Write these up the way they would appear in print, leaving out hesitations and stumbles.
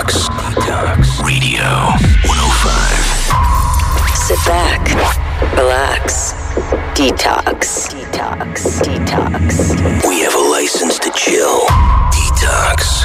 Detox Radio 105. Sit back, relax, detox. We have a license to chill. Detox.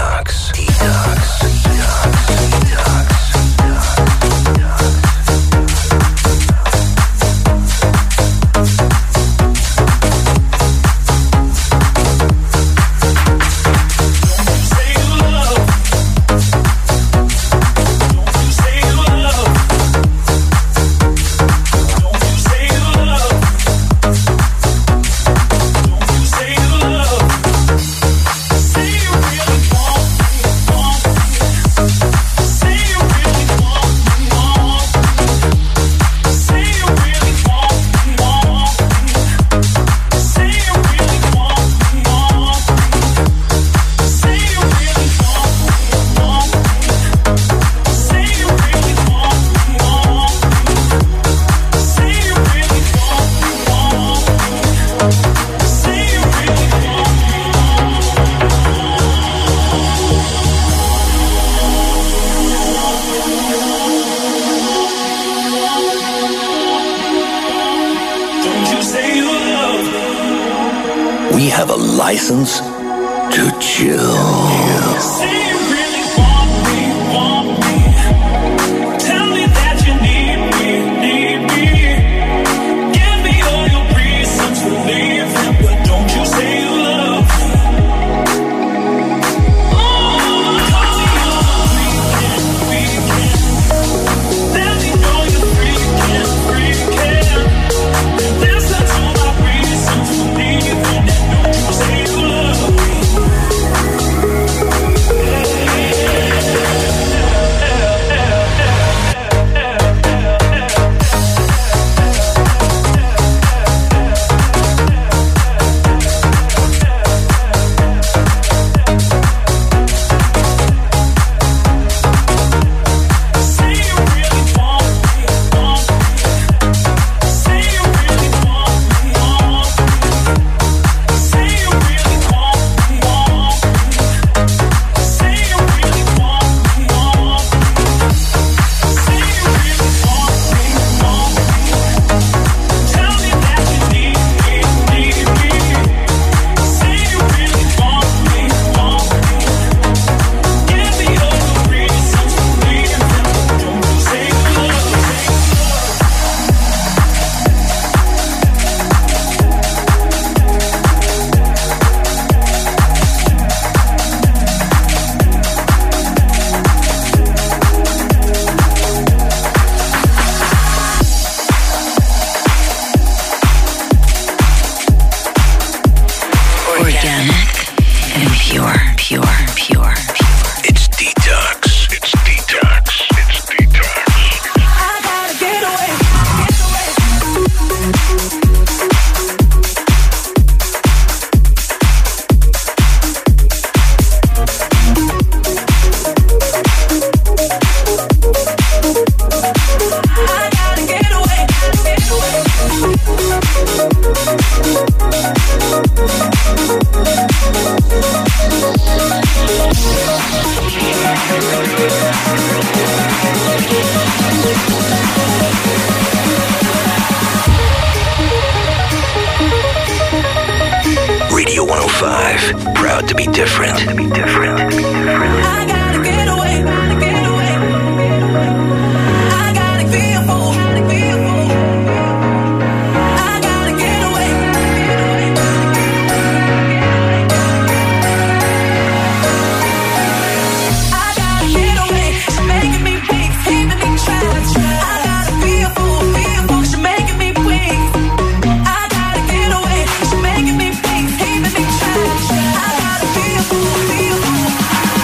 We have a license to chill. Radio 105, proud to be different. I gotta get away. I gotta feel I gotta get away. I gotta get away. She's making me weak, keeping me trapped. I gotta feel she's making me weak. I gotta get away. She's making me weak, keeping me trapped. I gotta feel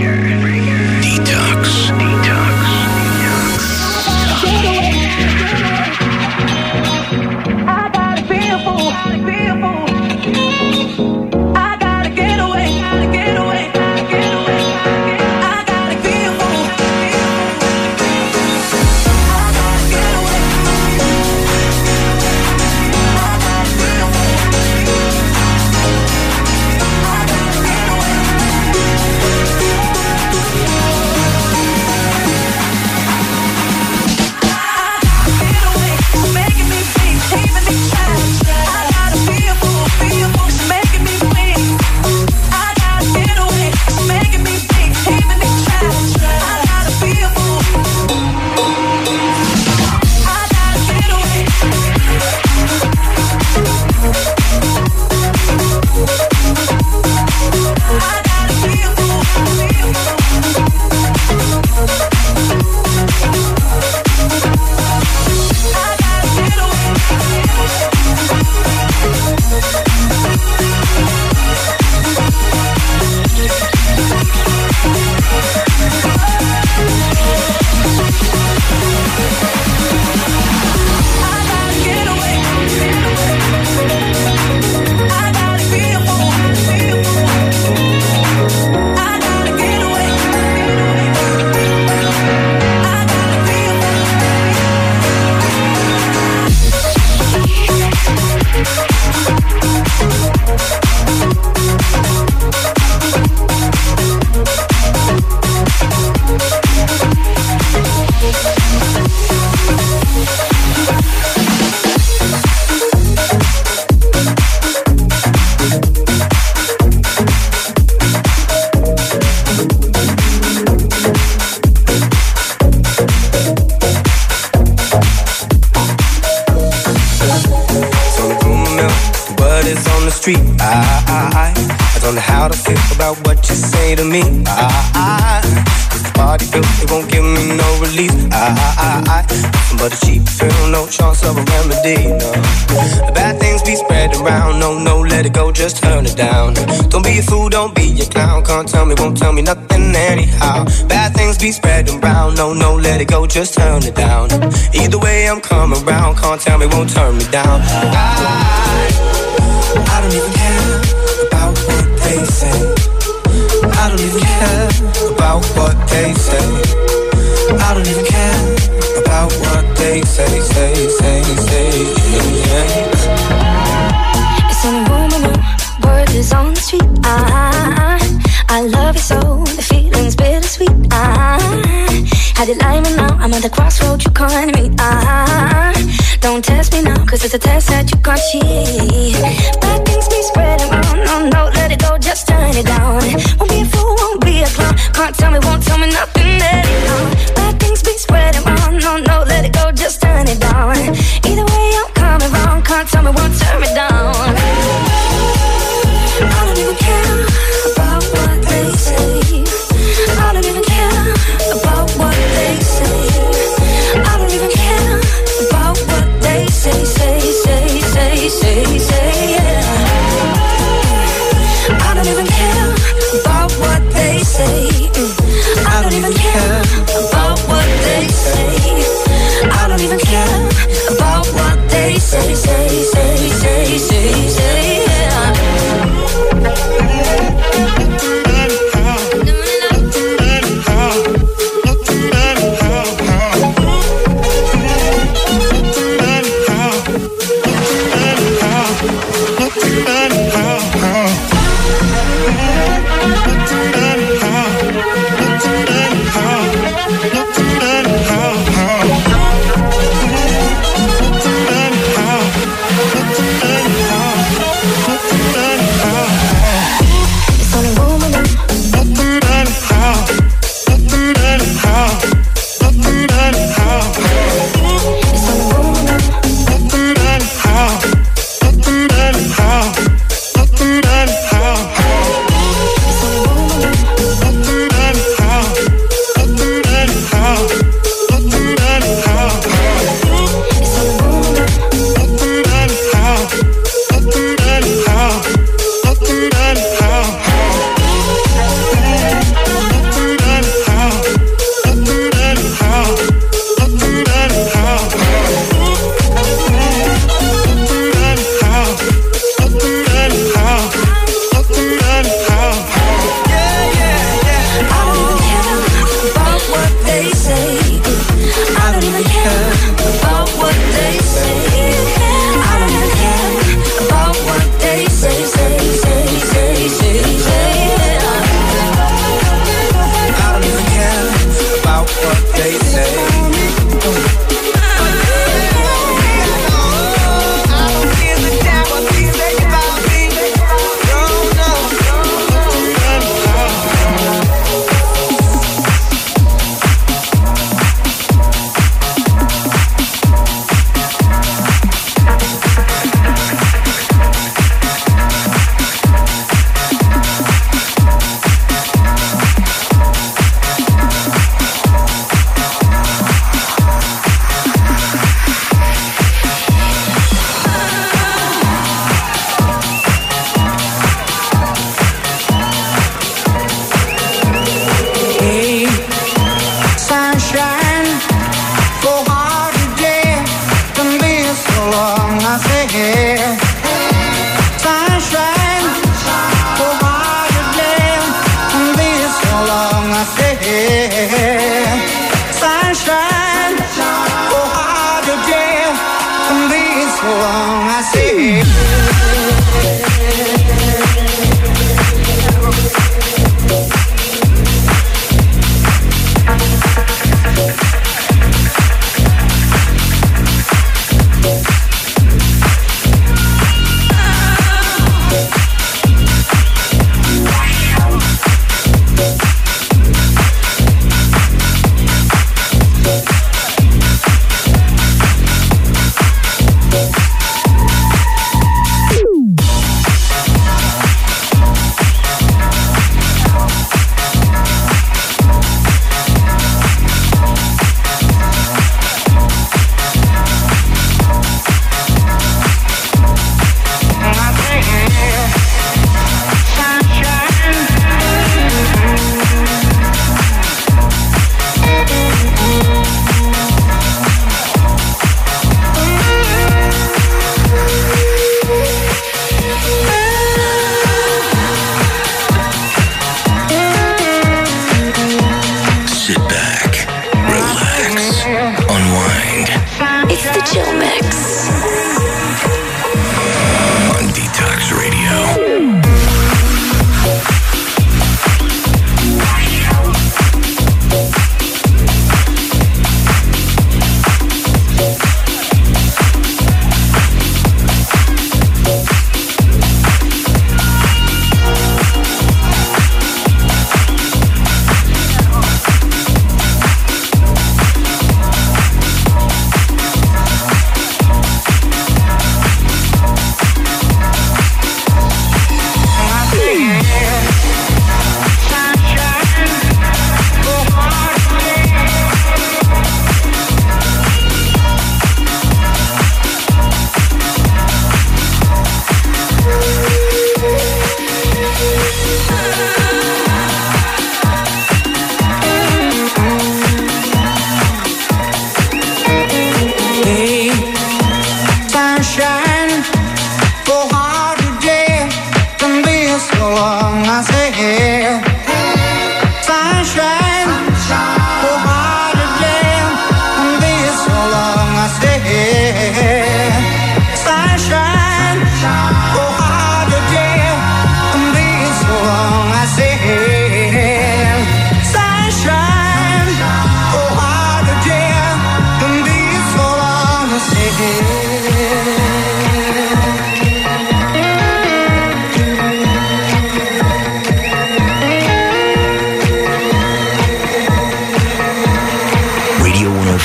I don't know how to feel about what you say to me. The party bill, it won't give me no relief. Nothing but a cheap thrill, no chance of a remedy. No, the bad things be spread around. No, let it go, just turn it down. Don't be a fool, don't be a clown. Can't tell me, won't tell me nothing anyhow. Bad things be spread around. No, let it go, just turn it down. Either way, I'm coming around. Can't tell me, won't turn me down. I don't even care about what they say. I don't even care about what they say. I don't even care about what they say. Yeah. It's on the room, word is on the street. I love you so, the feeling's bittersweet. Had it lying now, I'm at the crossroads, you can't meet. Don't test me now, cause it's a test that you can't cheat. Bad things be spreading around, no, let it go, just turn it down. Won't be a fool, won't be a clown. Can't tell me, won't tell me nothing anyhow. Bad things be spreading around, no, let it go, just turn it down. Either way, I'm coming round, can't tell me, won't turn me down. I don't even care about what they say. I don't even care about what they say. I don't even care about what they say, yeah. I don't even care about what they say. I don't even care.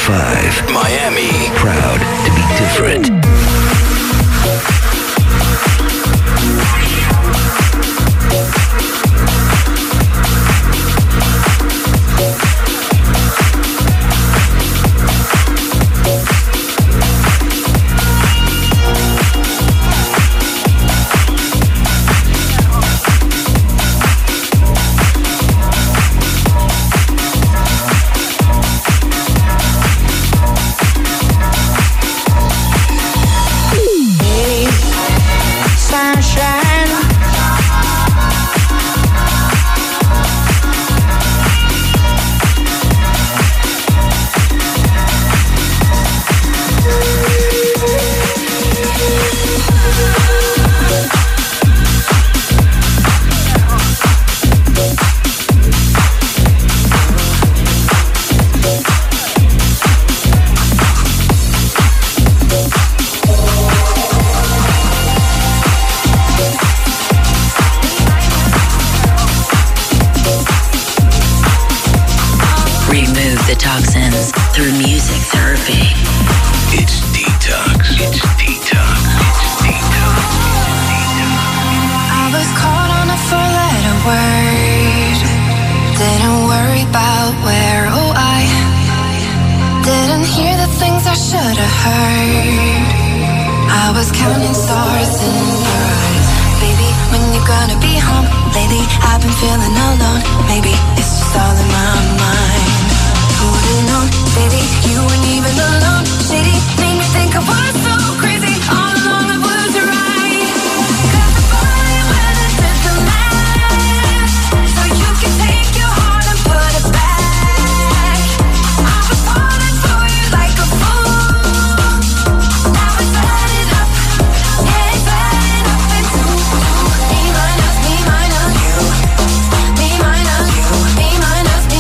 105 Miami. Proud to be different. Through music therapy. It's detox. It's detox. It's detox. I was caught on a four-letter word. Didn't worry about where. Oh, I didn't hear the things I should have heard. I was counting stars in your eyes. Baby, when you gonna be home? Lately, I've been feeling alone. Maybe it's just all in my mind. Who'd've known, baby, you weren't even alone. Shady, made me think I was so crazy. All along I was right. 'Cause the fire when it did the math, so you can take your heart and put it back. I was falling for you like a fool. Now it's adding up, yeah, it's adding up into me minus you, me minus you, me minus you, me minus you.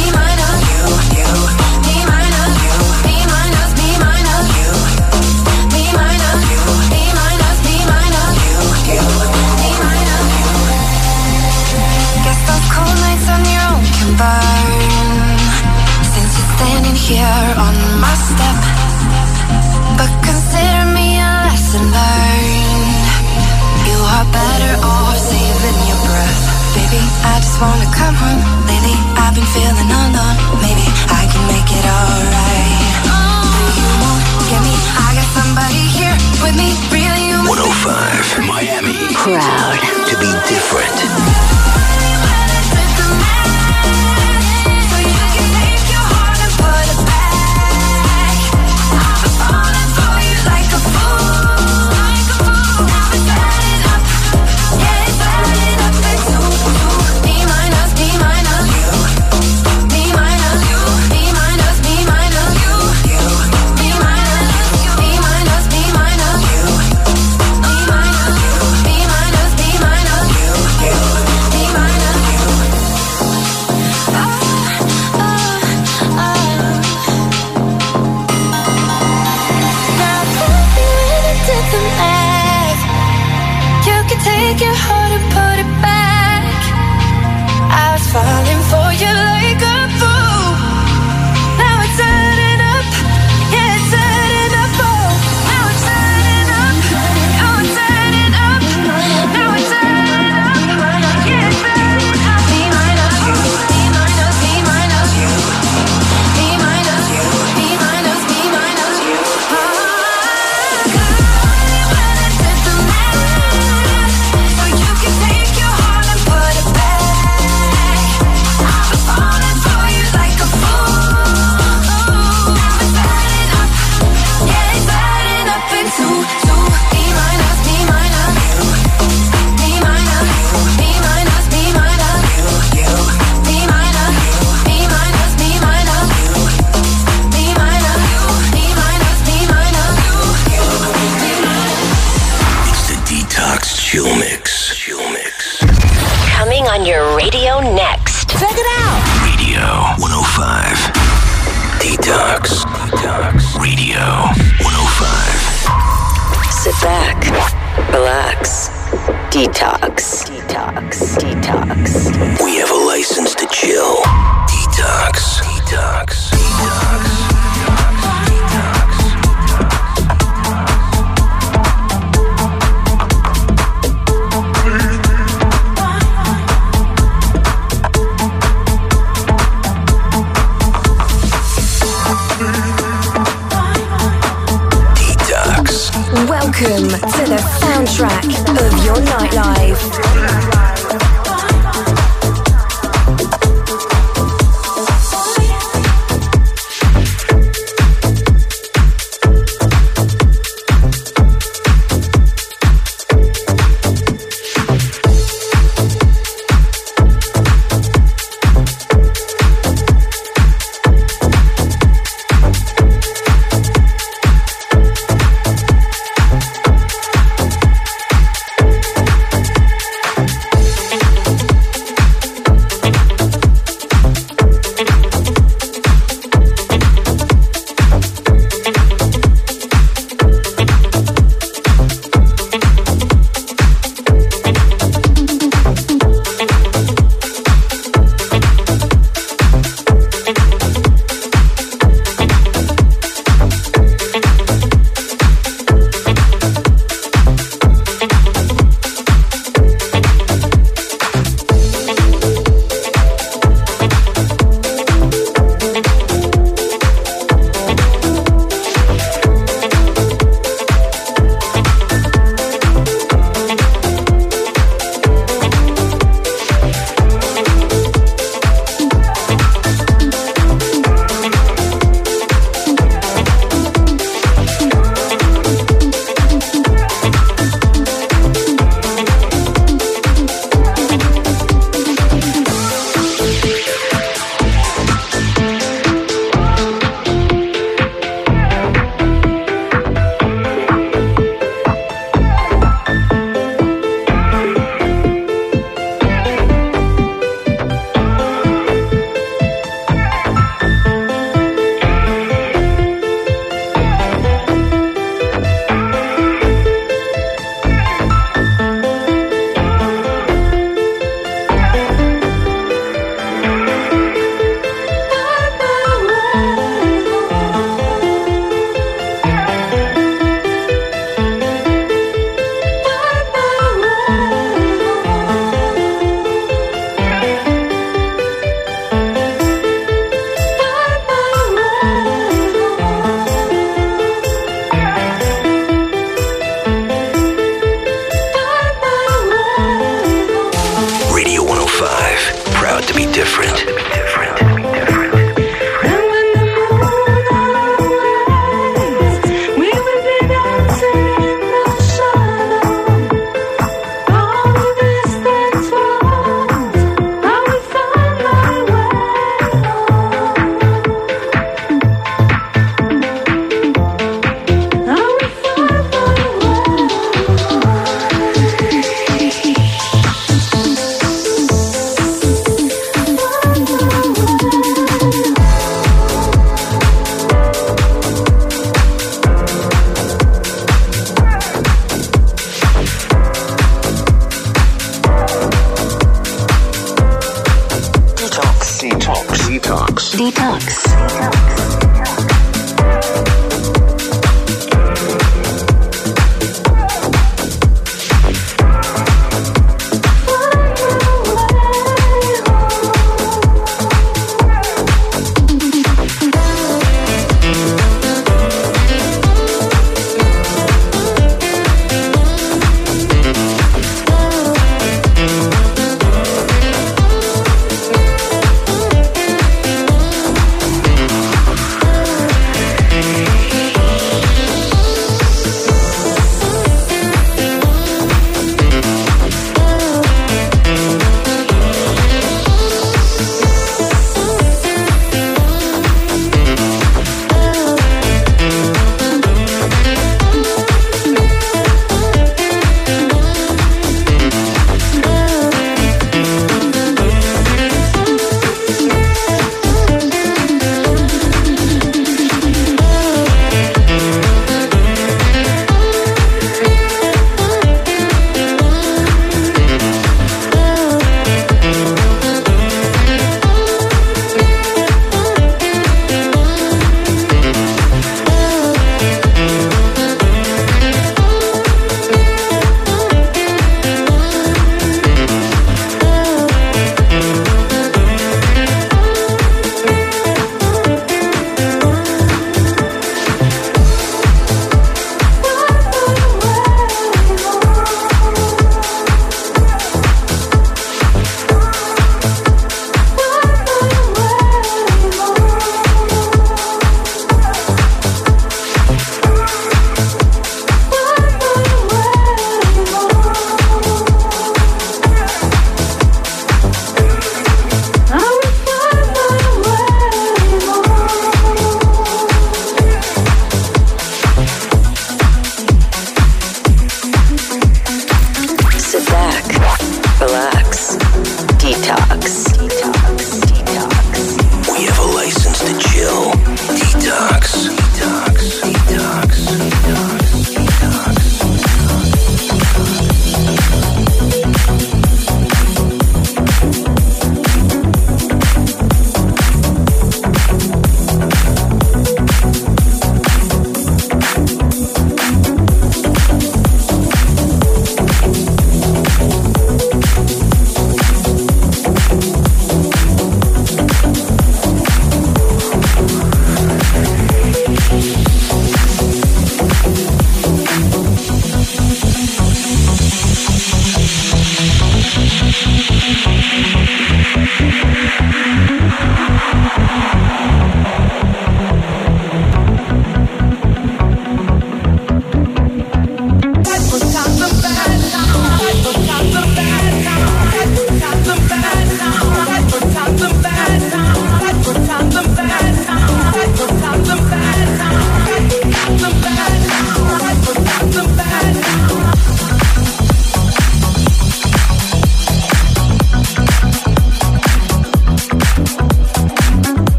Burn, since you're standing here on my step. But consider me a lesson learned. You are better off saving your breath. Baby, I just wanna come home. Lately, I've been feeling alone. Maybe I can make it alright. You won't get me, I got somebody here with me. Really, you 105 Miami. Proud to be different. Take your heart and put it back. I was falling for you like a fool. Now it's adding up, yeah, it's adding up. Oh, now it's adding up, now it's adding up, now it's adding up, yeah, it's adding up. Me minus you, me minus, me minus you, me minus you, me minus, me minus you. Take your heart and put it back. I was falling for you like a fool. Now it's adding up, yeah, it's adding up into me minus, me minus you, me minus you, me minus, me minus you, me minus you, me minus, me minus you, me minus you, me minus, me minus you, me minus. It's the Detox Chill Mix. coming on your radio next. Check it out. Radio 105. Detox. Radio 105. Sit back, relax, detox. We have a license to chill. Detox. Welcome to the soundtrack of your nightlife.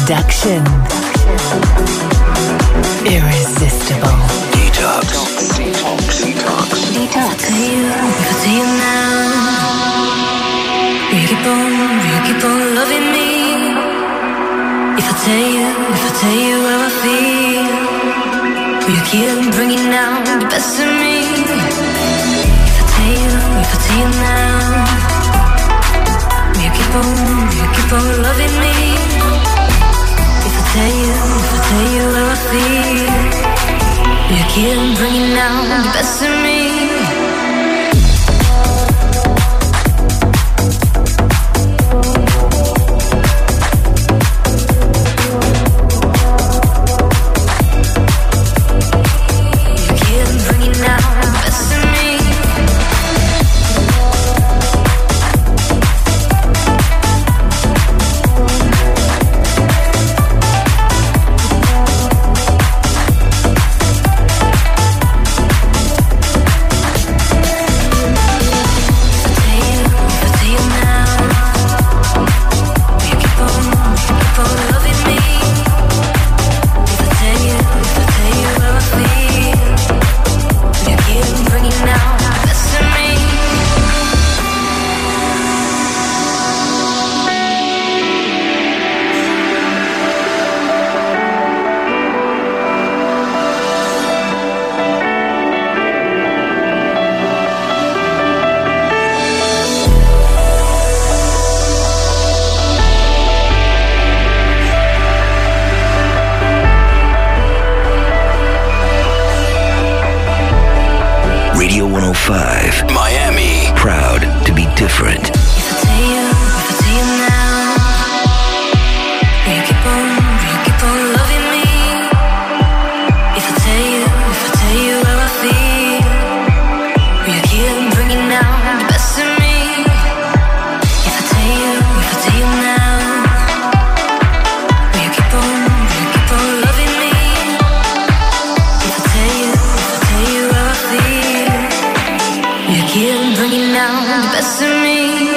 Production. Irresistible. Detox. If I tell you now, will you keep on loving me? If I tell you how I feel, will you keep bringing out the best in me? If I tell you now, will you keep on loving me? If I tell you how I feel, will you keep bringing out the best in me? Radio 105. Miami. Proud to be different. If I tell you now, will you keep on loving me? If I tell you how I feel, will you keep bringing out the best in me? If I tell you now, will you keep on loving me? If I tell you how I feel, will you keep bringing out the best in me?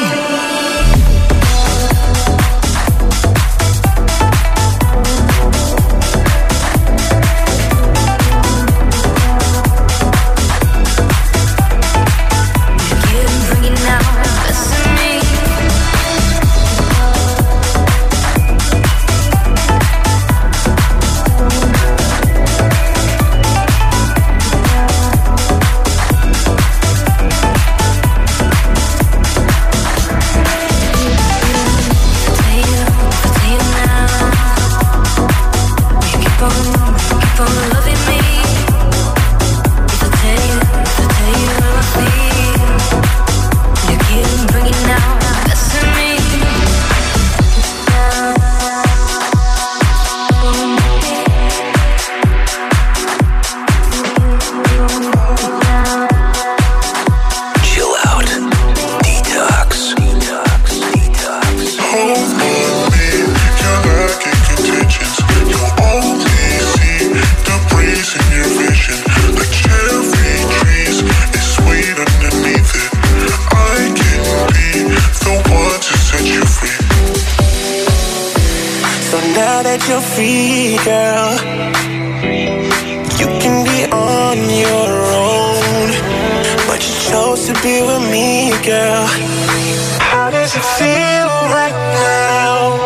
You're free, girl. You can be on your own, but you chose to be with me, girl. How does it feel right now?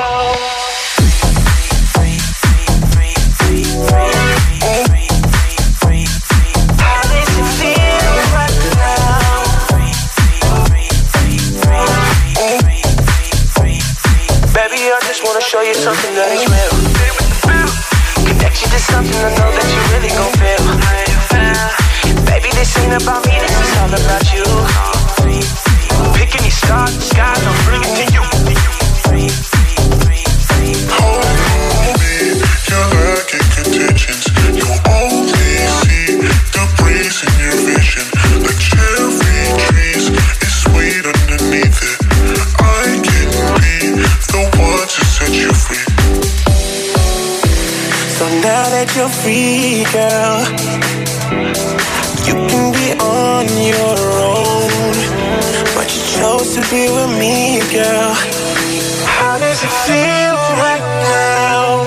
Show you something that is real. Connect you to something I know that you really gon' feel. Baby, this ain't about me, this is all about you. Picking these stars, the skies, I'll bring it to you. Hold me, you're lacking contentions. You only see the breeze in your vision. The cherry trees is sweet underneath it. I can be the one to set you free. So now that you're free, girl, you can be on your own, but you chose to be with me, girl. How does it feel right now?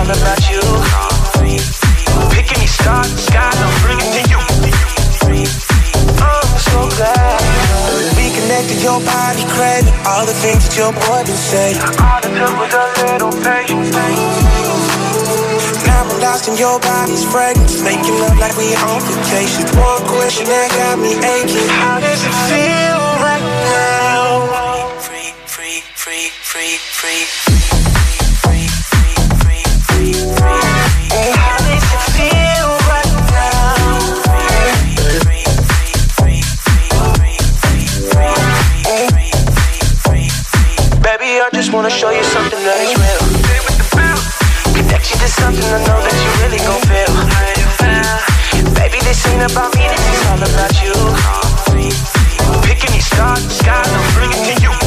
all about you. Picking these stars in the sky, I'm bringing to you. I'm so glad we connected, your body craving all the things that your boy been saying. All it took was a little patience. Now I'm lost in your body's fragrance, making love like we on vacation. One question that got me aching: how does it feel right now? Free, free, free, free, free. How does it feel right now? Baby, I just wanna show you something that is real. Connect you to something I know that you really gon' feel. Baby, this ain't about me, this is all about you. Picking these stars in the sky, I'm bringing to you.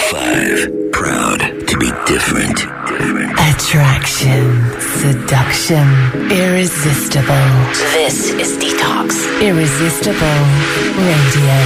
105. Proud to be different. Attraction, seduction, irresistible. This is Detox. Irresistible Radio.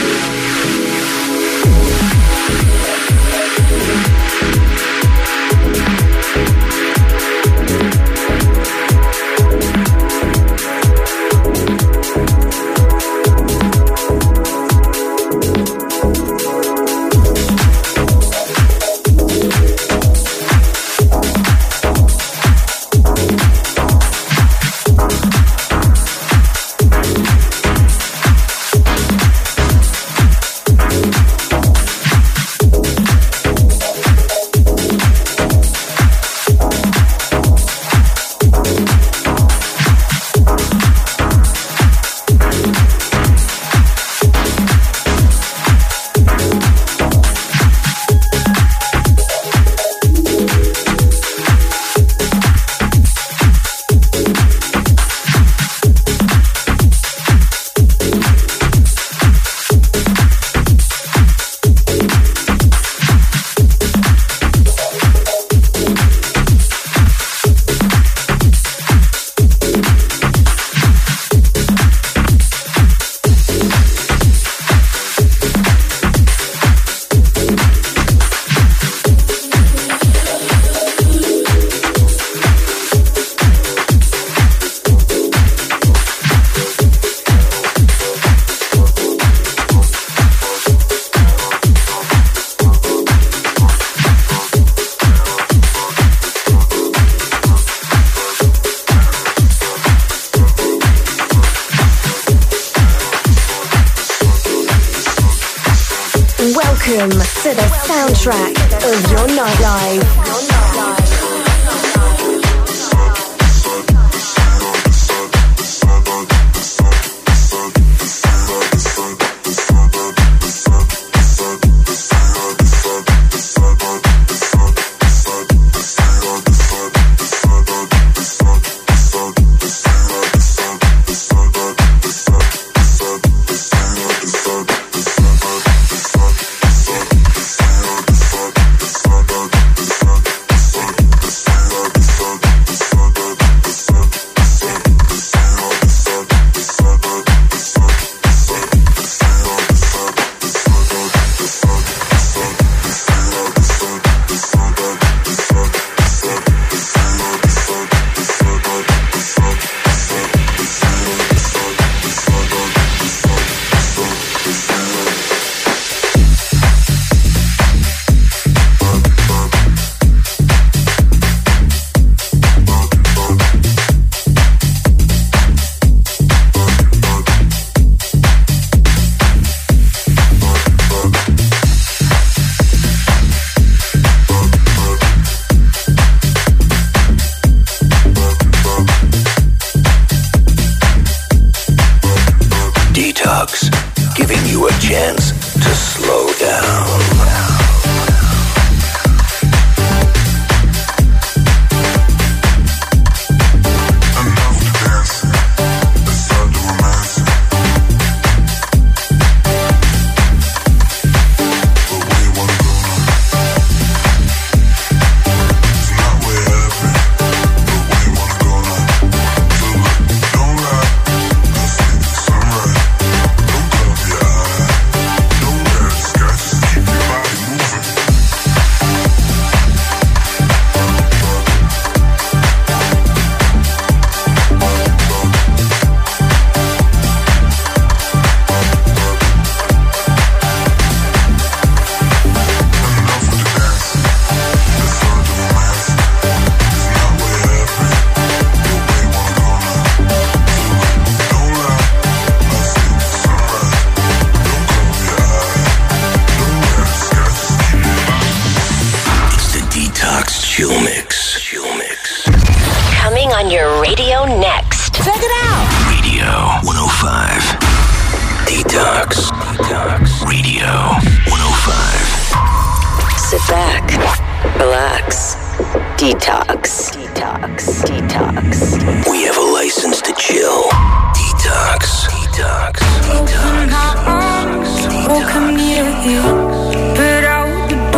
Welcome to the soundtrack of your nightlife. Giving you a chance to slow down. On your radio next. Check it out. Radio 105. Detox. Radio 105. Sit back. Relax. Detox. We have a license to chill. Detox. Open my arms, oh come near you. Put out the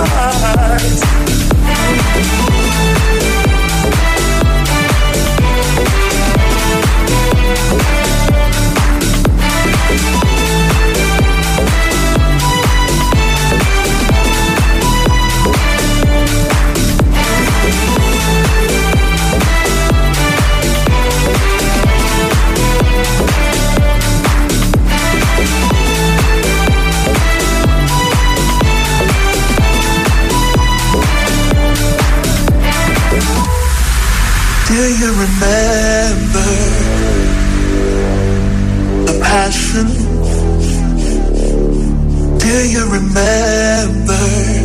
eyes. Do you remember the passion? Do you remember?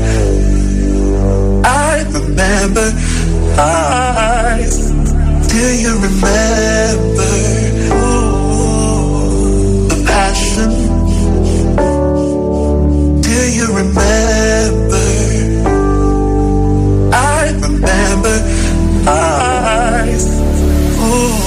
I remember eyes. Do you remember the passion? Do you remember? I remember eyes. Ooh.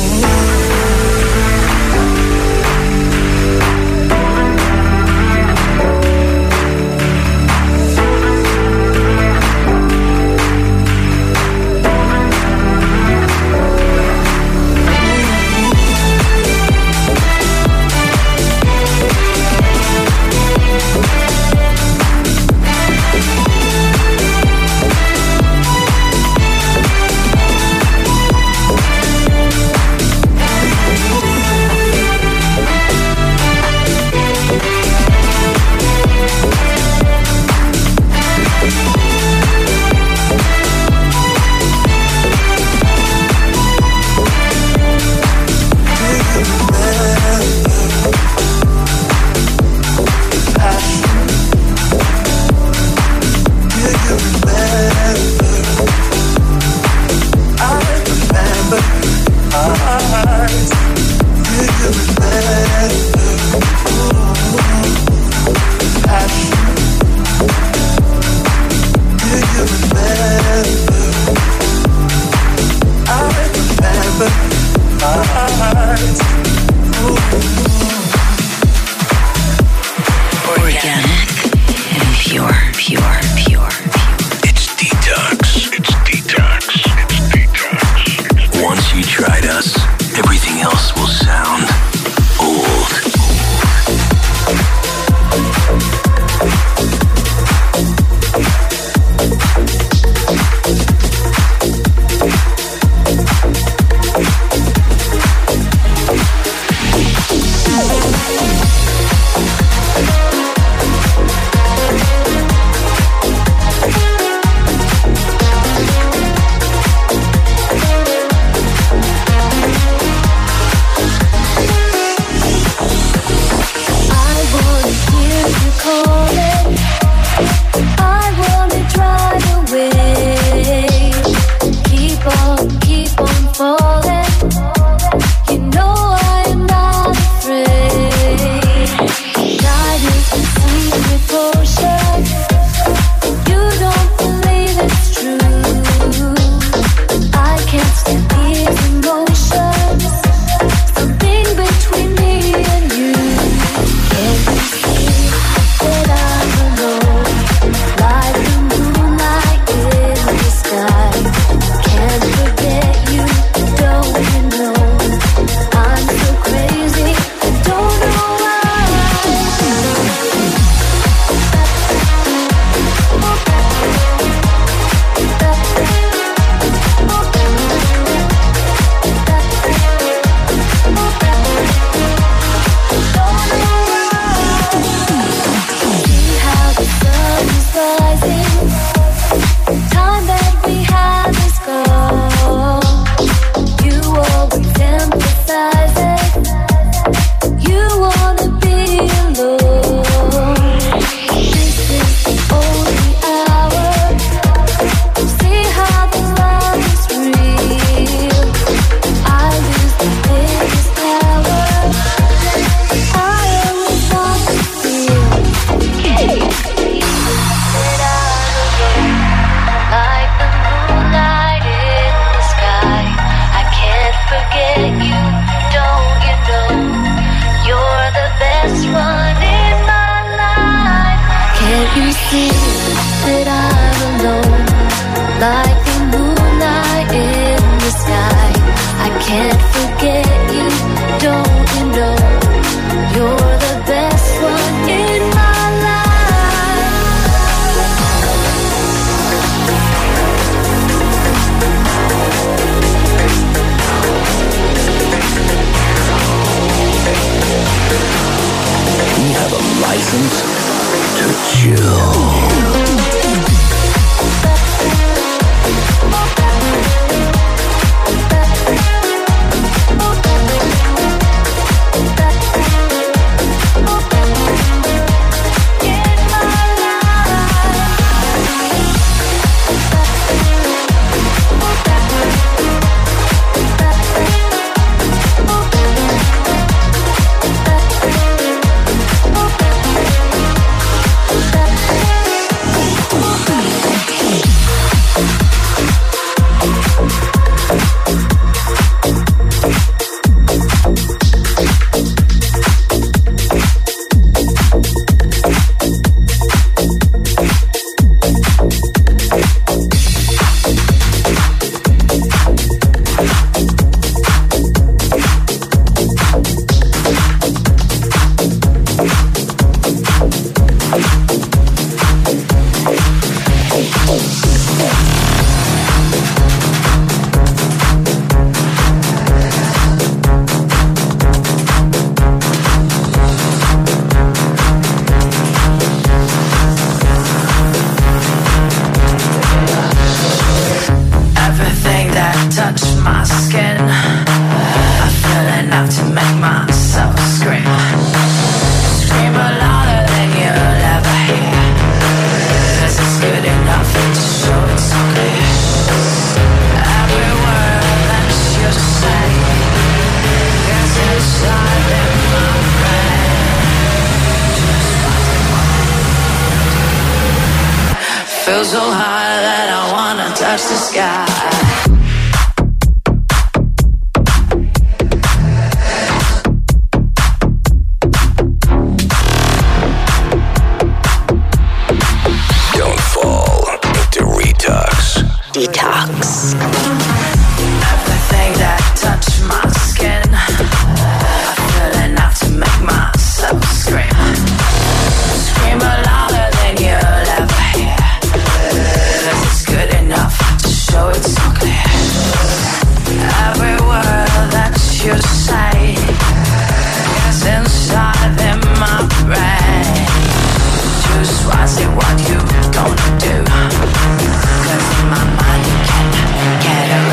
You see that I like the moonlight in the sky. I can't forget you, don't you know? You're the best one in my life. We have a license to chill. Feel so high that I wanna touch the sky. Detox. Everything that touched my skin, I feel enough to make myself scream. Scream louder than you'll ever hear, 'cause it's good enough to show it's so clear. Every word that you say is inside in my brain. Choose wisely what you gonna do, 'cause in my mind you can't get it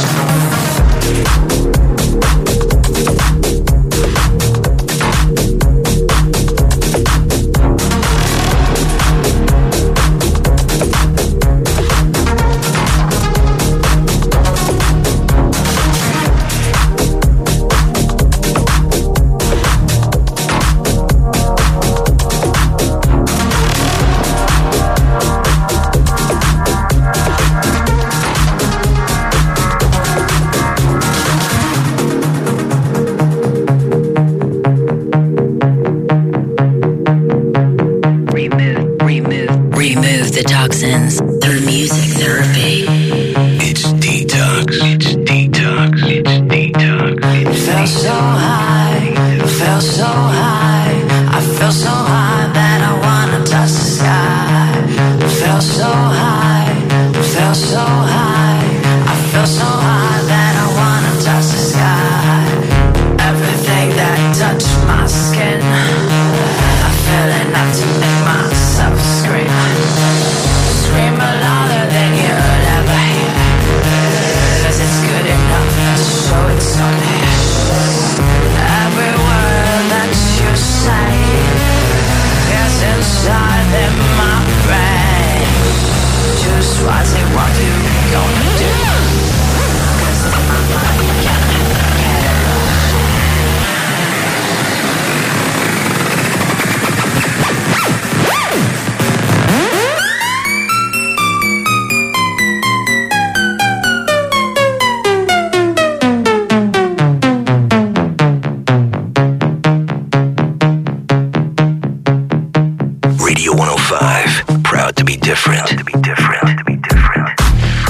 Remove the toxins through music therapy. It's detox. It's detox. It's detox. It feels so high, it feels so high. I feel so high that I wanna touch the sky. It feels so high, it feels so high. I feel so high that I wanna touch the sky. Everything that touched my skin, I feel enough to make myself scream. Scream louder than you'll ever hear, 'cause it's good enough to show it's so clear. Every word that you say is inside in my brain. Choose wisely what you gonna do, 'cause in my mind you can't get it wrong. Radio 105, proud to be different. To be different. To be different.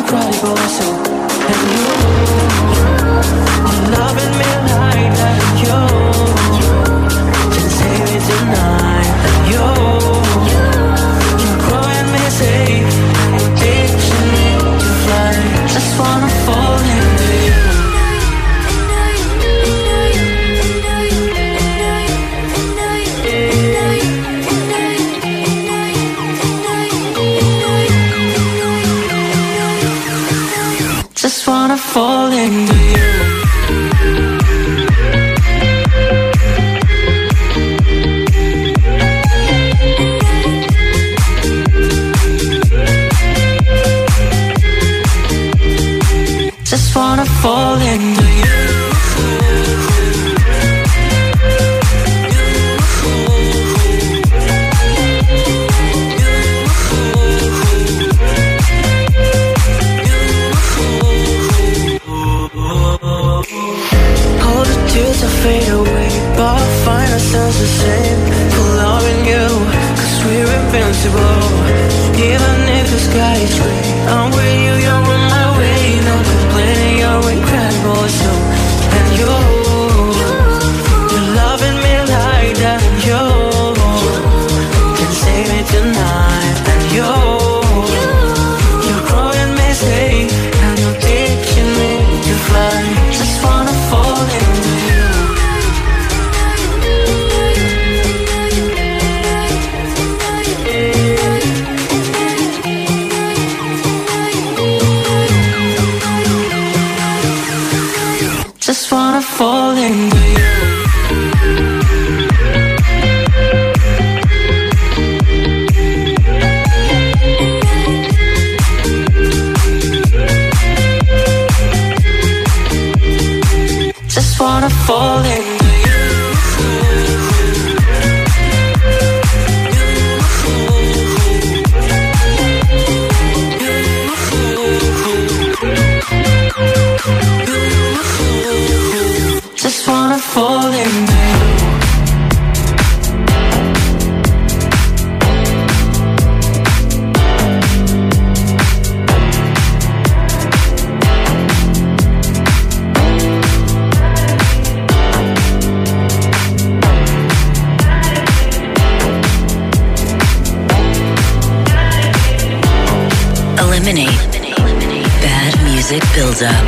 incredible soul. And you're loving me like that. And you can save me tonight. And you're growing me safe. You're teaching me to fly. Just wanna fall into you. Just wanna fall into you. Just wanna fall into you. Tears will fade away, but find ourselves the same. For loving you, 'cause we're invincible. Even if the sky is gray, I'm with you, you're on my way. No complaining, you're incredible, so. And you're loving me like that. And you can save me tonight. And you're growing me safe. And you're teaching me to fly. Just wanna fall in. Just wanna fall into you. Just wanna fall into you. Just wanna fall in you. Eliminate bad music buildup.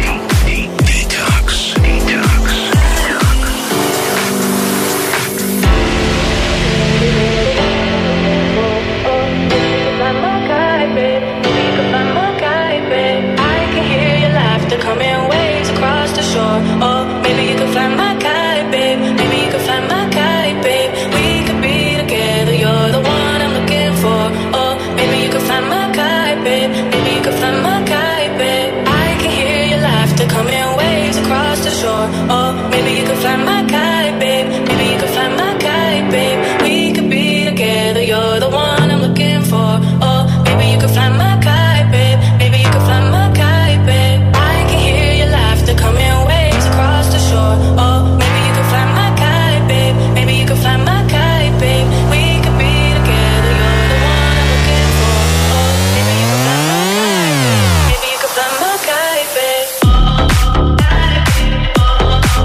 Coming waves across the shore. Oh, maybe you could find my kite, babe. Maybe you could find my kite, babe. We could be together. You're the one I'm looking for. Oh, maybe you could find my kite, babe. Maybe you could find my kite, babe. I can hear your laughter coming waves across the shore. Oh, maybe you could find my kite, babe. Maybe you could find my kite, babe. We could be together. You're the one I'm looking for. Oh, maybe you could find my kite, babe. Maybe you could find my kite, babe. Coming waves across the shore. Oh, maybe you could find my kite, babe. Maybe you could find my kite, babe. We could be together. You're the one I'm looking for. Oh, maybe you could find my kite, babe. Maybe you could find my kite, babe.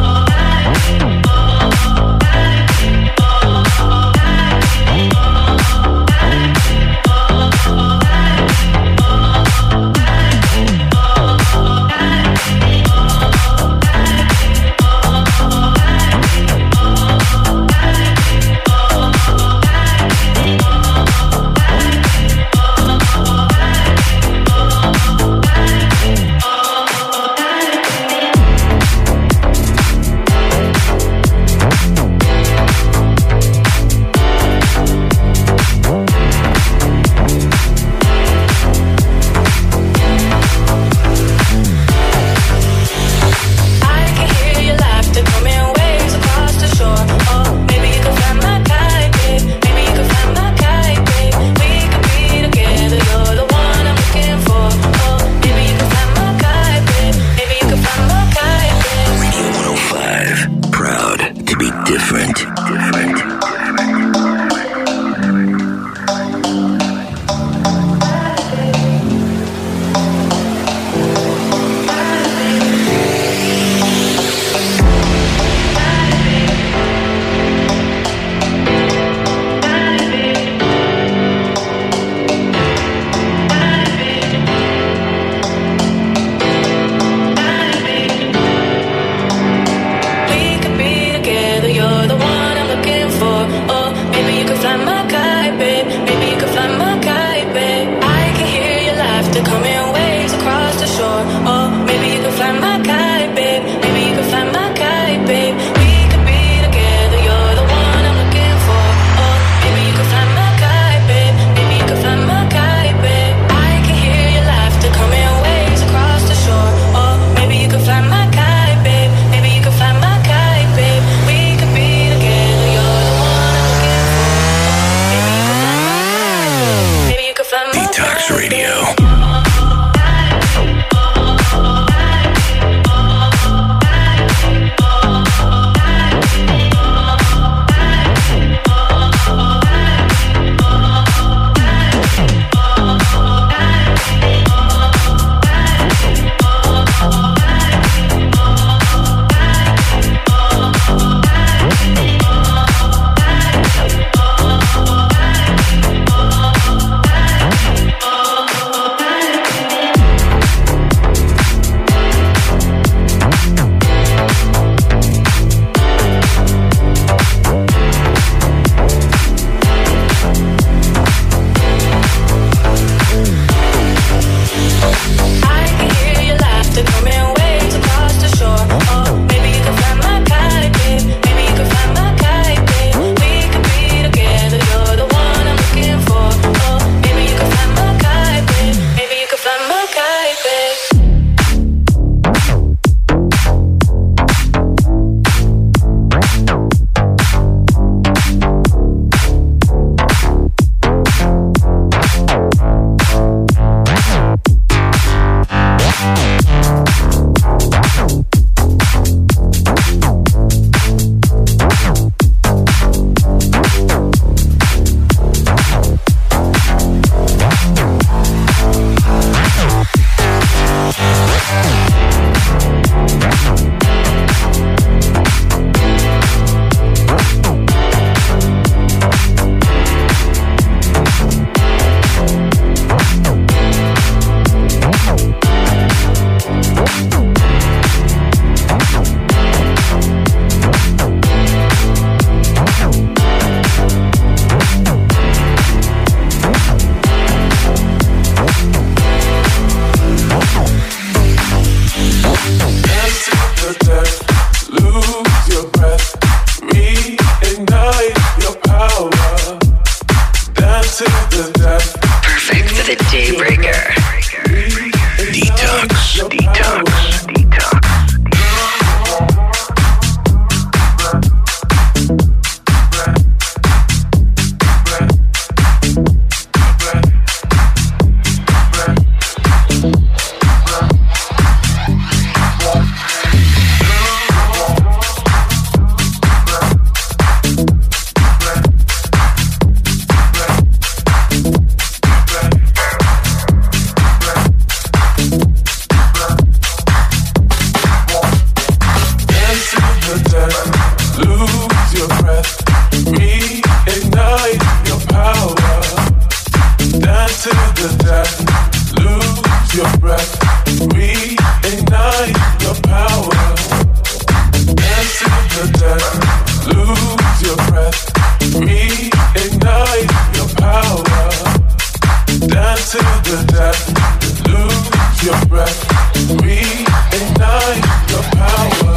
reignite your power. Dance to the death, lose your breath. Reignite your power. Dance to the death, lose your breath. Reignite your power.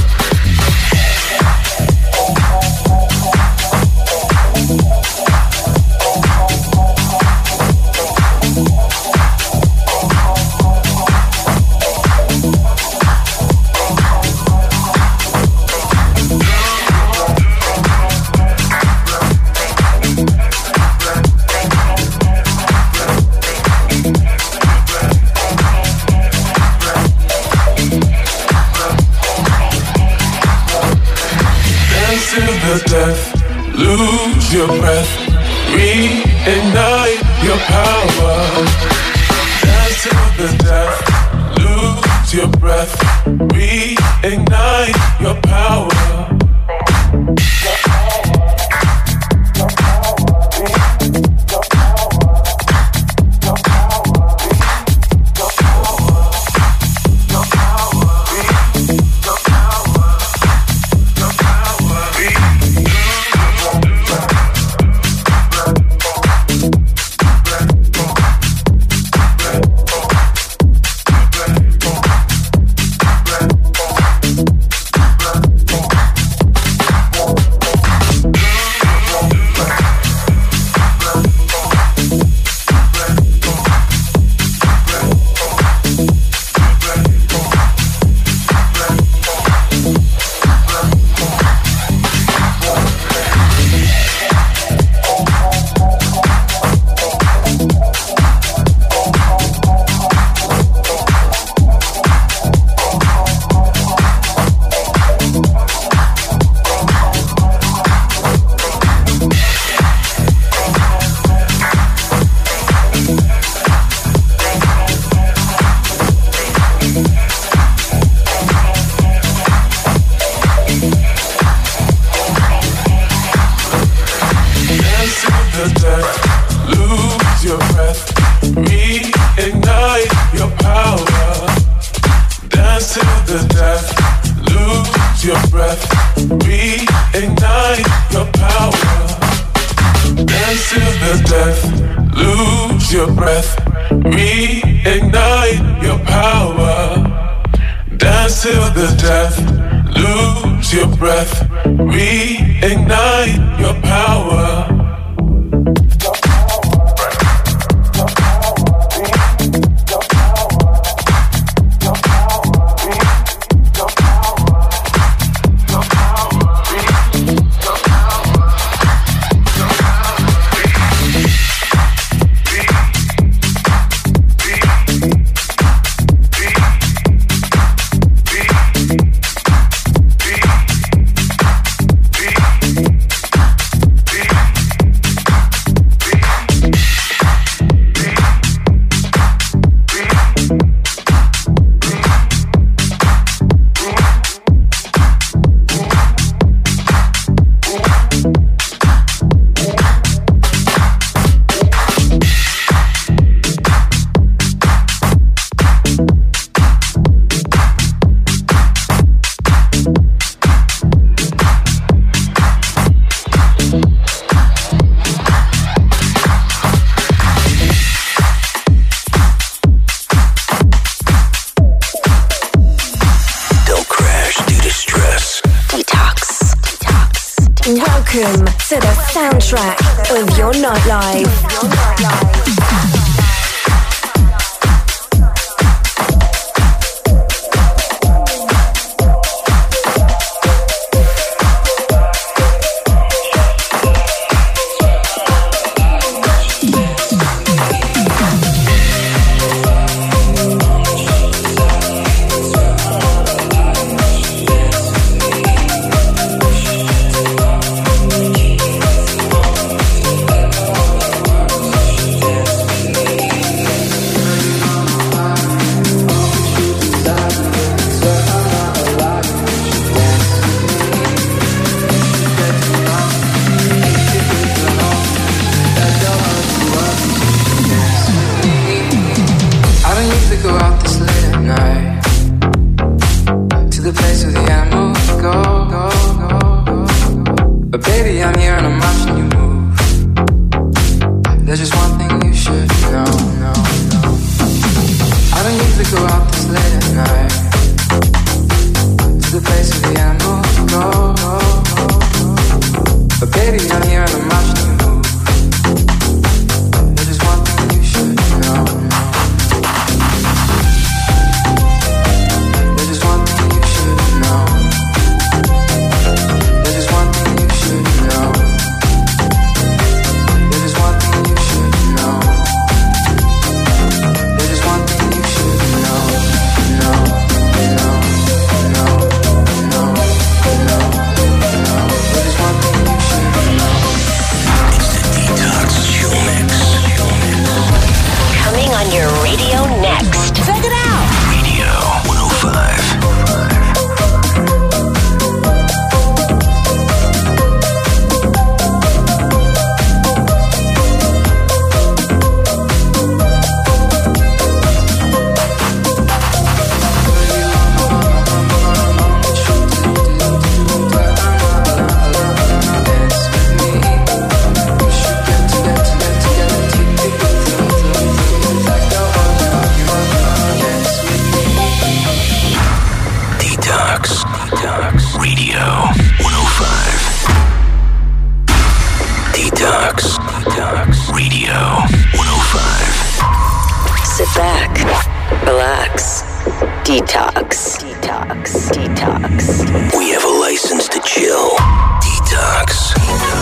Death, lose your breath, reignite your power. Dance to the death, lose your breath, reignite your power. Welcome to the soundtrack of your nightlife. But baby, I'm here and I'm watching you move. There's just one thing you should know, no. I don't usually go out this late at night to the place where the animals go. But baby, I'm here and I'm watching you move. There's just one thing you should know, There's just one thing you should know. There's just one thing you should know. There's just one thing you should know. There's just one thing you should know. No. There's just one thing you should know. It's the Detox Chill Mix. Coming on your radio next. Check it out. Radio 105. Radio 105. Detox Radio 105. Sit back, relax, detox. We have a license to chill. Detox.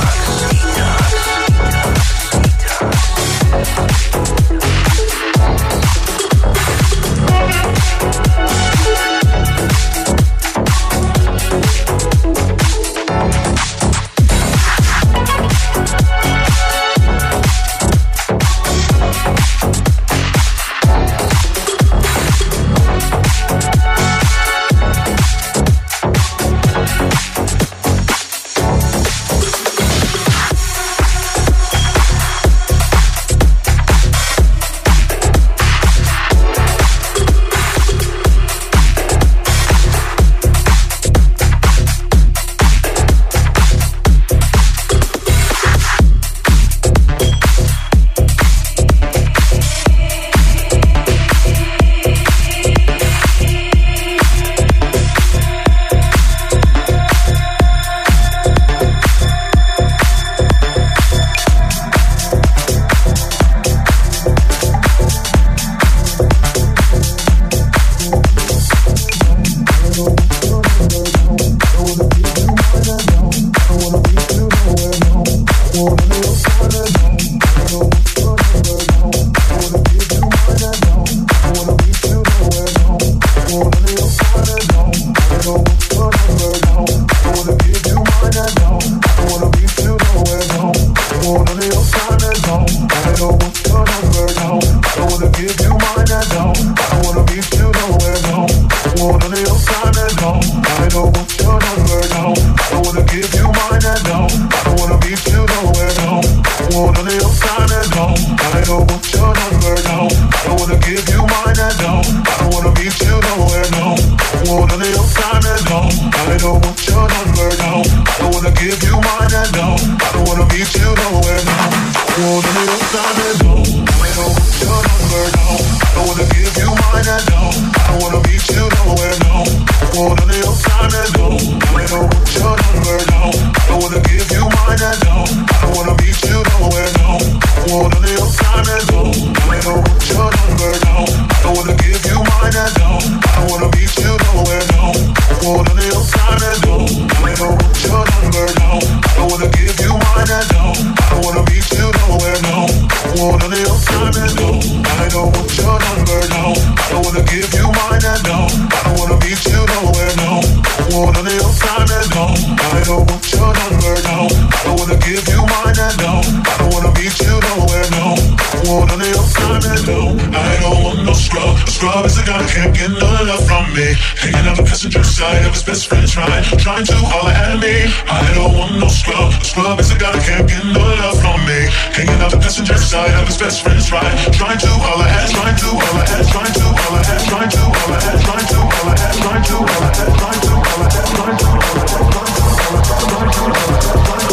Trying to holler at me. I don't want no scrub. A scrub is a guy that can't get no love from me. Hanging out the passenger side of his best friend's ride. Trying to holler at, trying to holler at, trying to holler at, trying to holler at, trying to holler at, trying to holler at, trying to holler at, trying to holler at, trying to holler at, trying to holler at, trying to holler at, trying to holler at.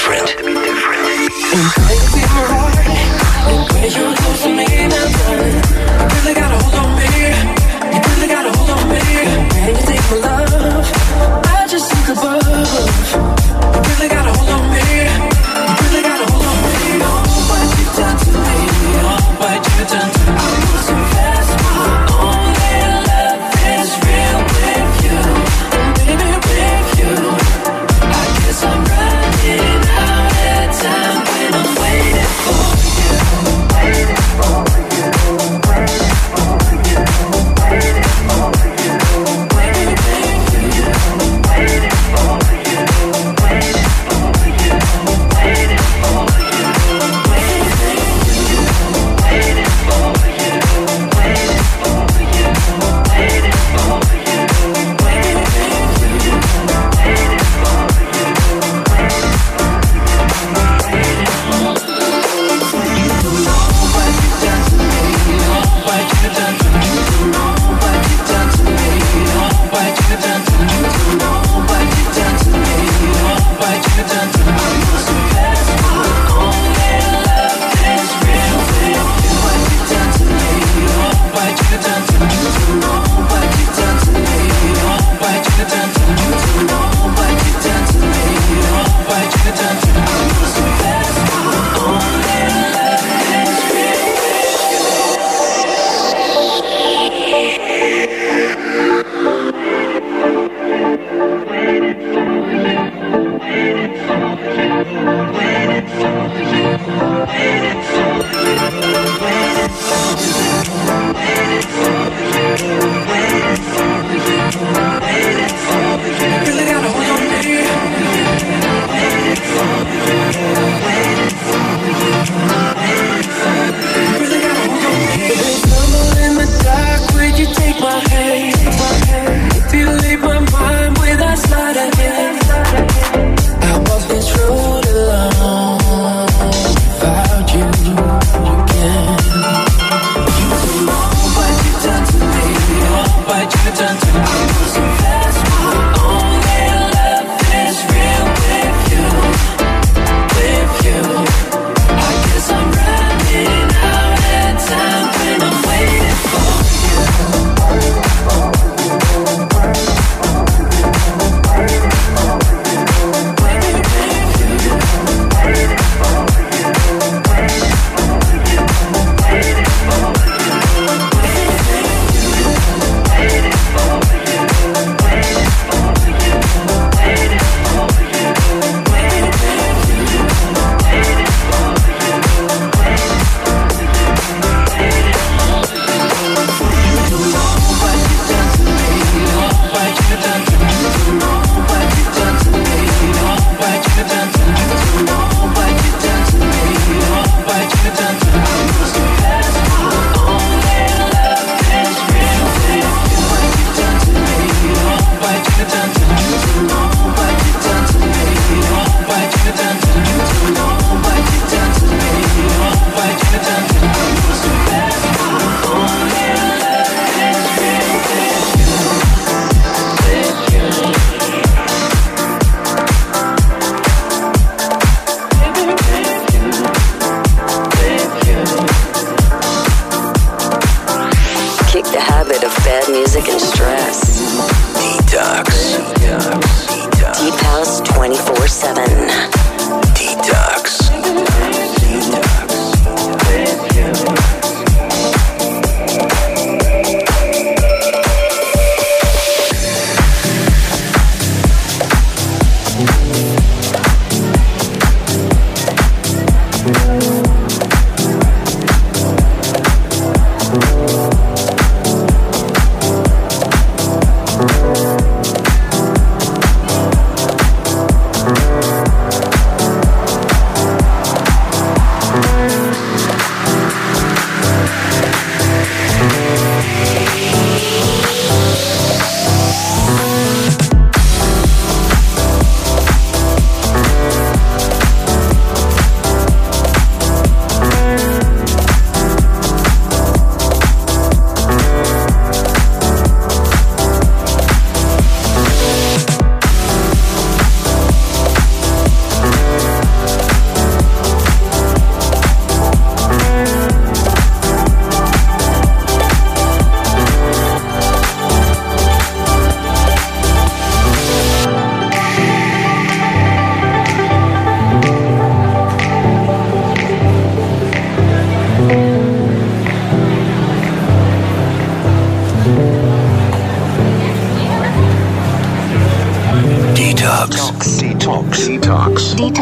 different. And why you beat my heart? And where you close to me now, darling? You really gotta hold on me. You really gotta hold on me. When you take my love, I just sink above. You really gotta hold on me. You really gotta hold on me. Oh, what you done to me? Oh, what you done to me? I'm losing fast. My only love is real with you. And baby, with you, I guess I'm running out of time when I'm waiting for you. Waiting for you. Waiting for you. Waiting for you. Waiting for you. Waiting for you. Waiting for you. Waiting for you. Waiting for you. Waiting for you. Waiting for you. Waiting for you. Waiting for you. Waiting for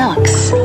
Detox.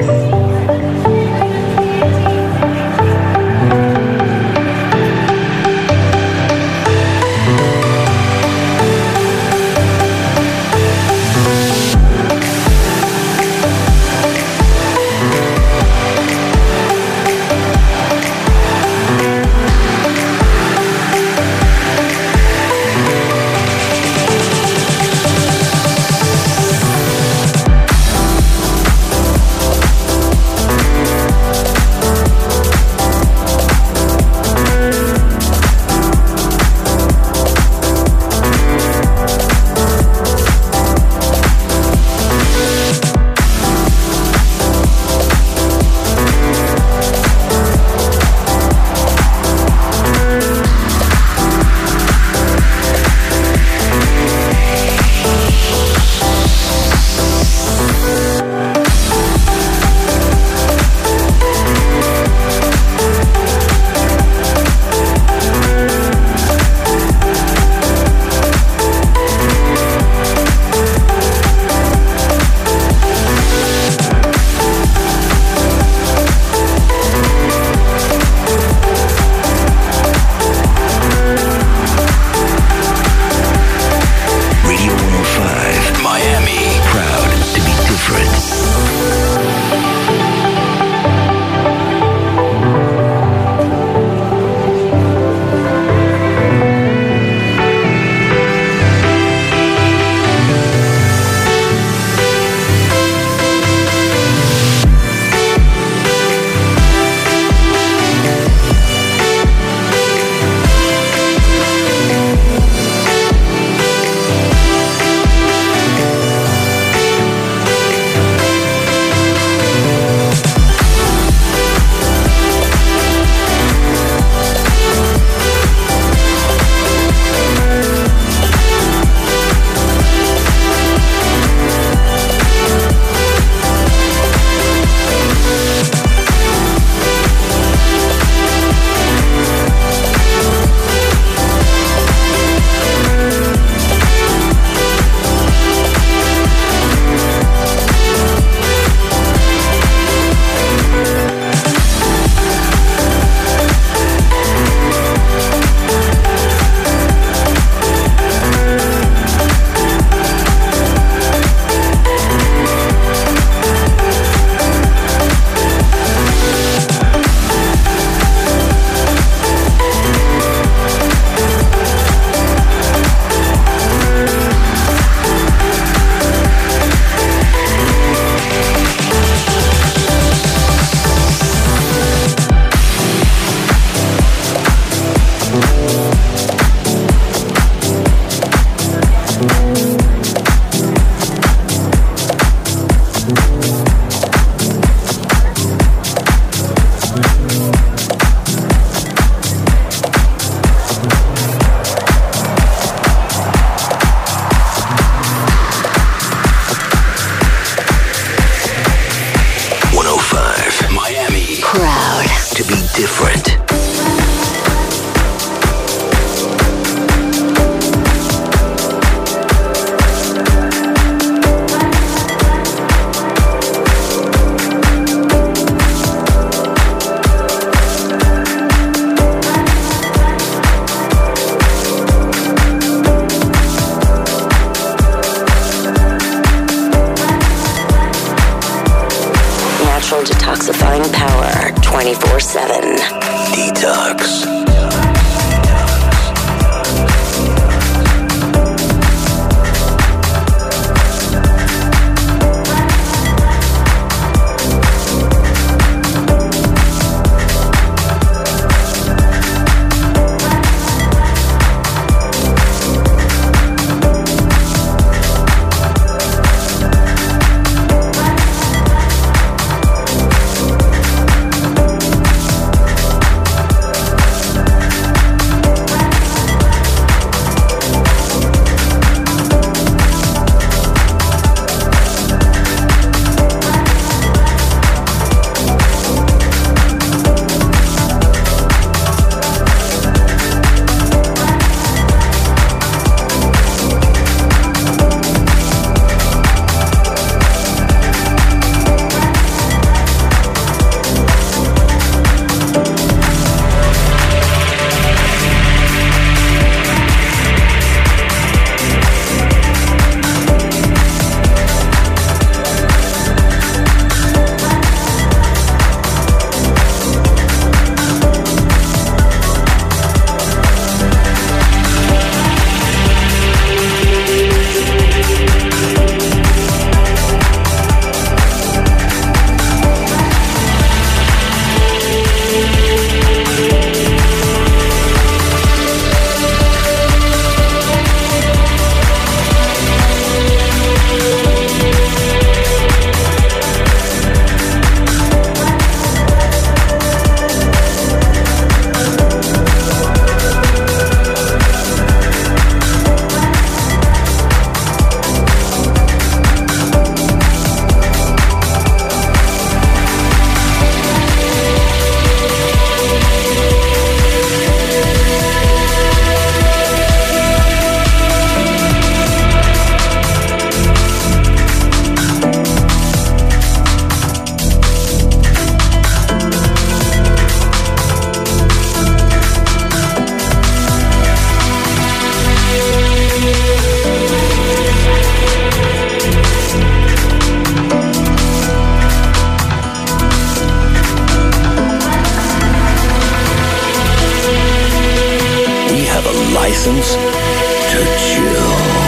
Detoxifying power 24/7. Detox. license to chill.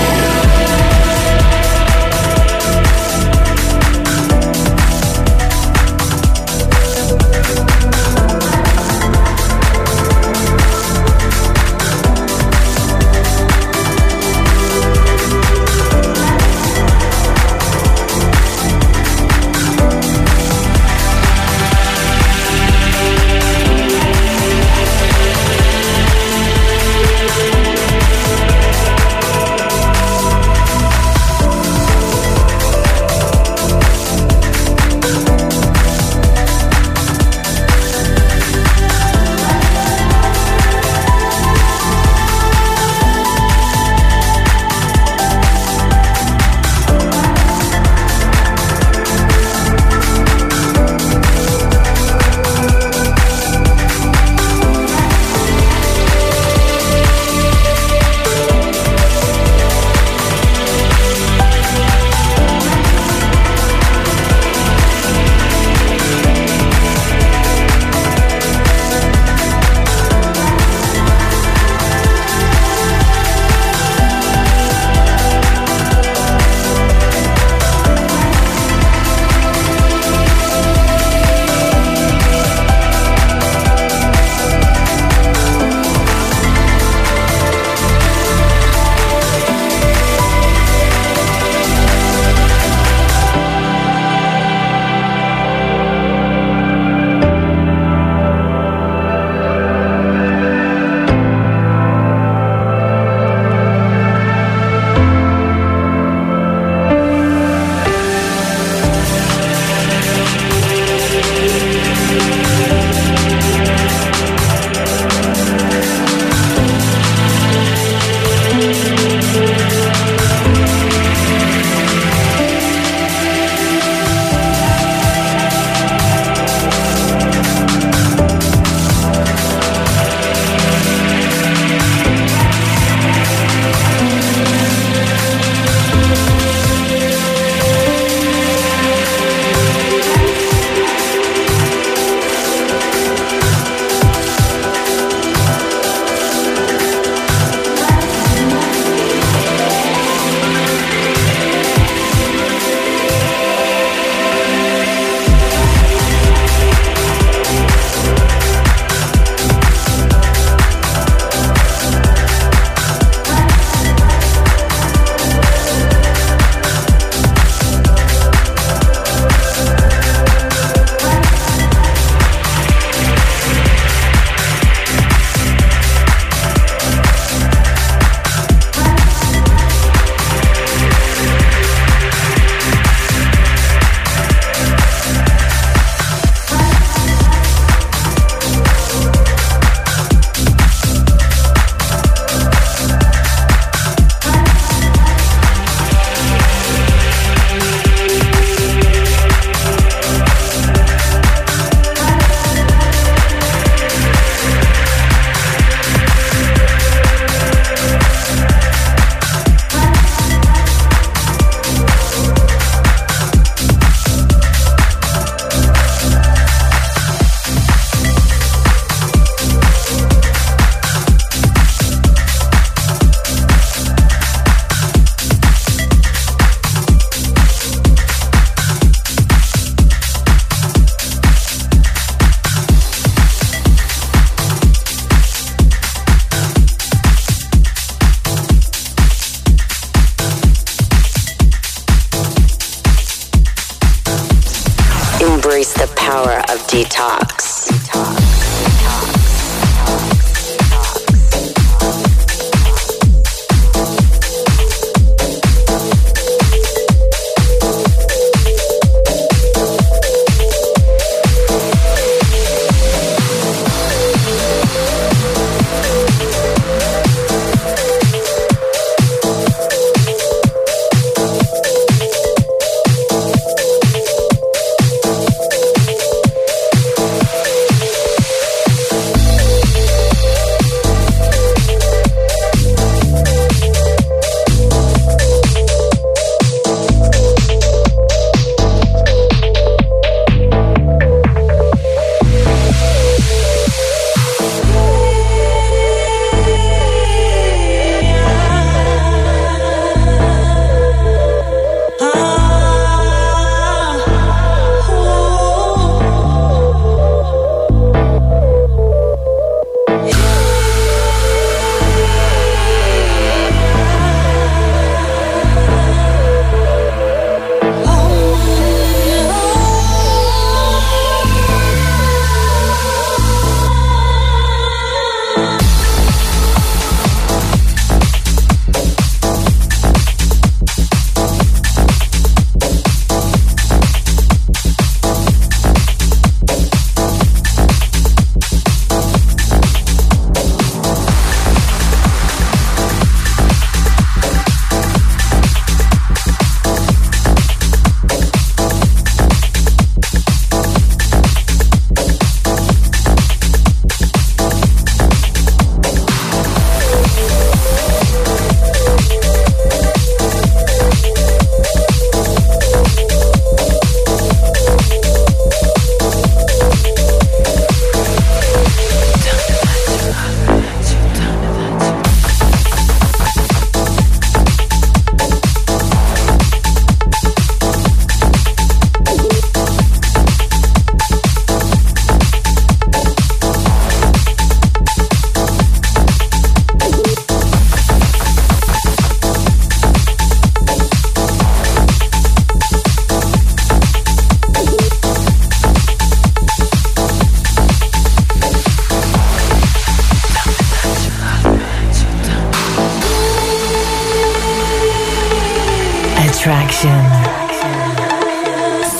Embrace the power of detox.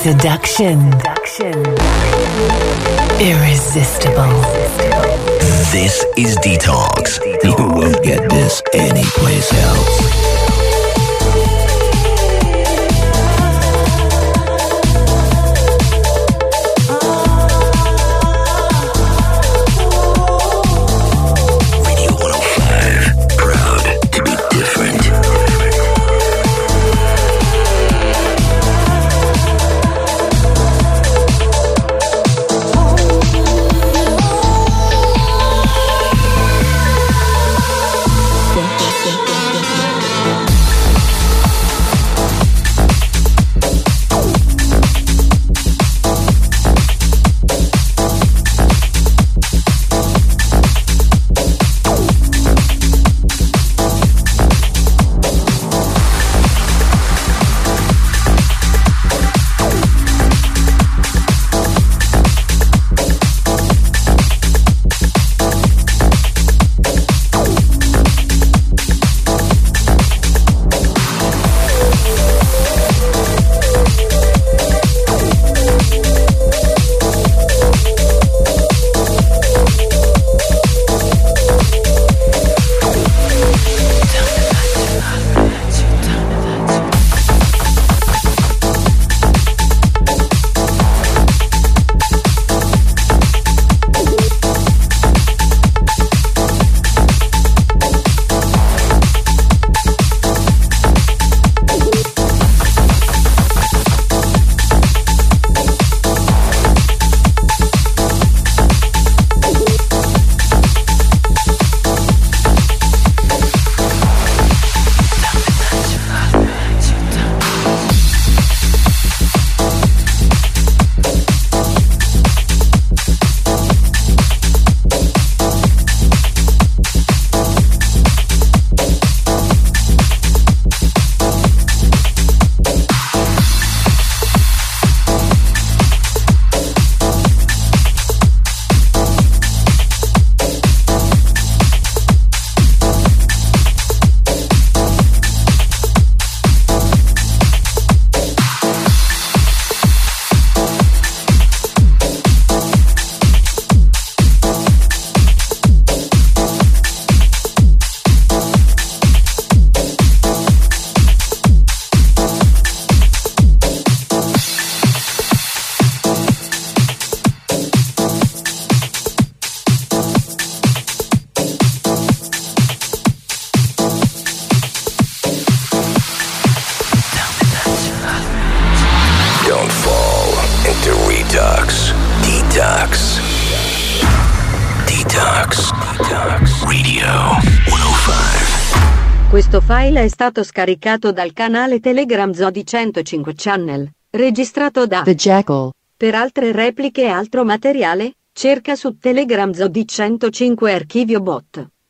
Seduction. Irresistible. This is Detox. You won't get this anyplace else. Questo file è stato scaricato dal canale Telegram Zodi 105 Channel, registrato da The Jackal. Per altre repliche e altro materiale, cerca su Telegram Zodi 105 Archivio Bot.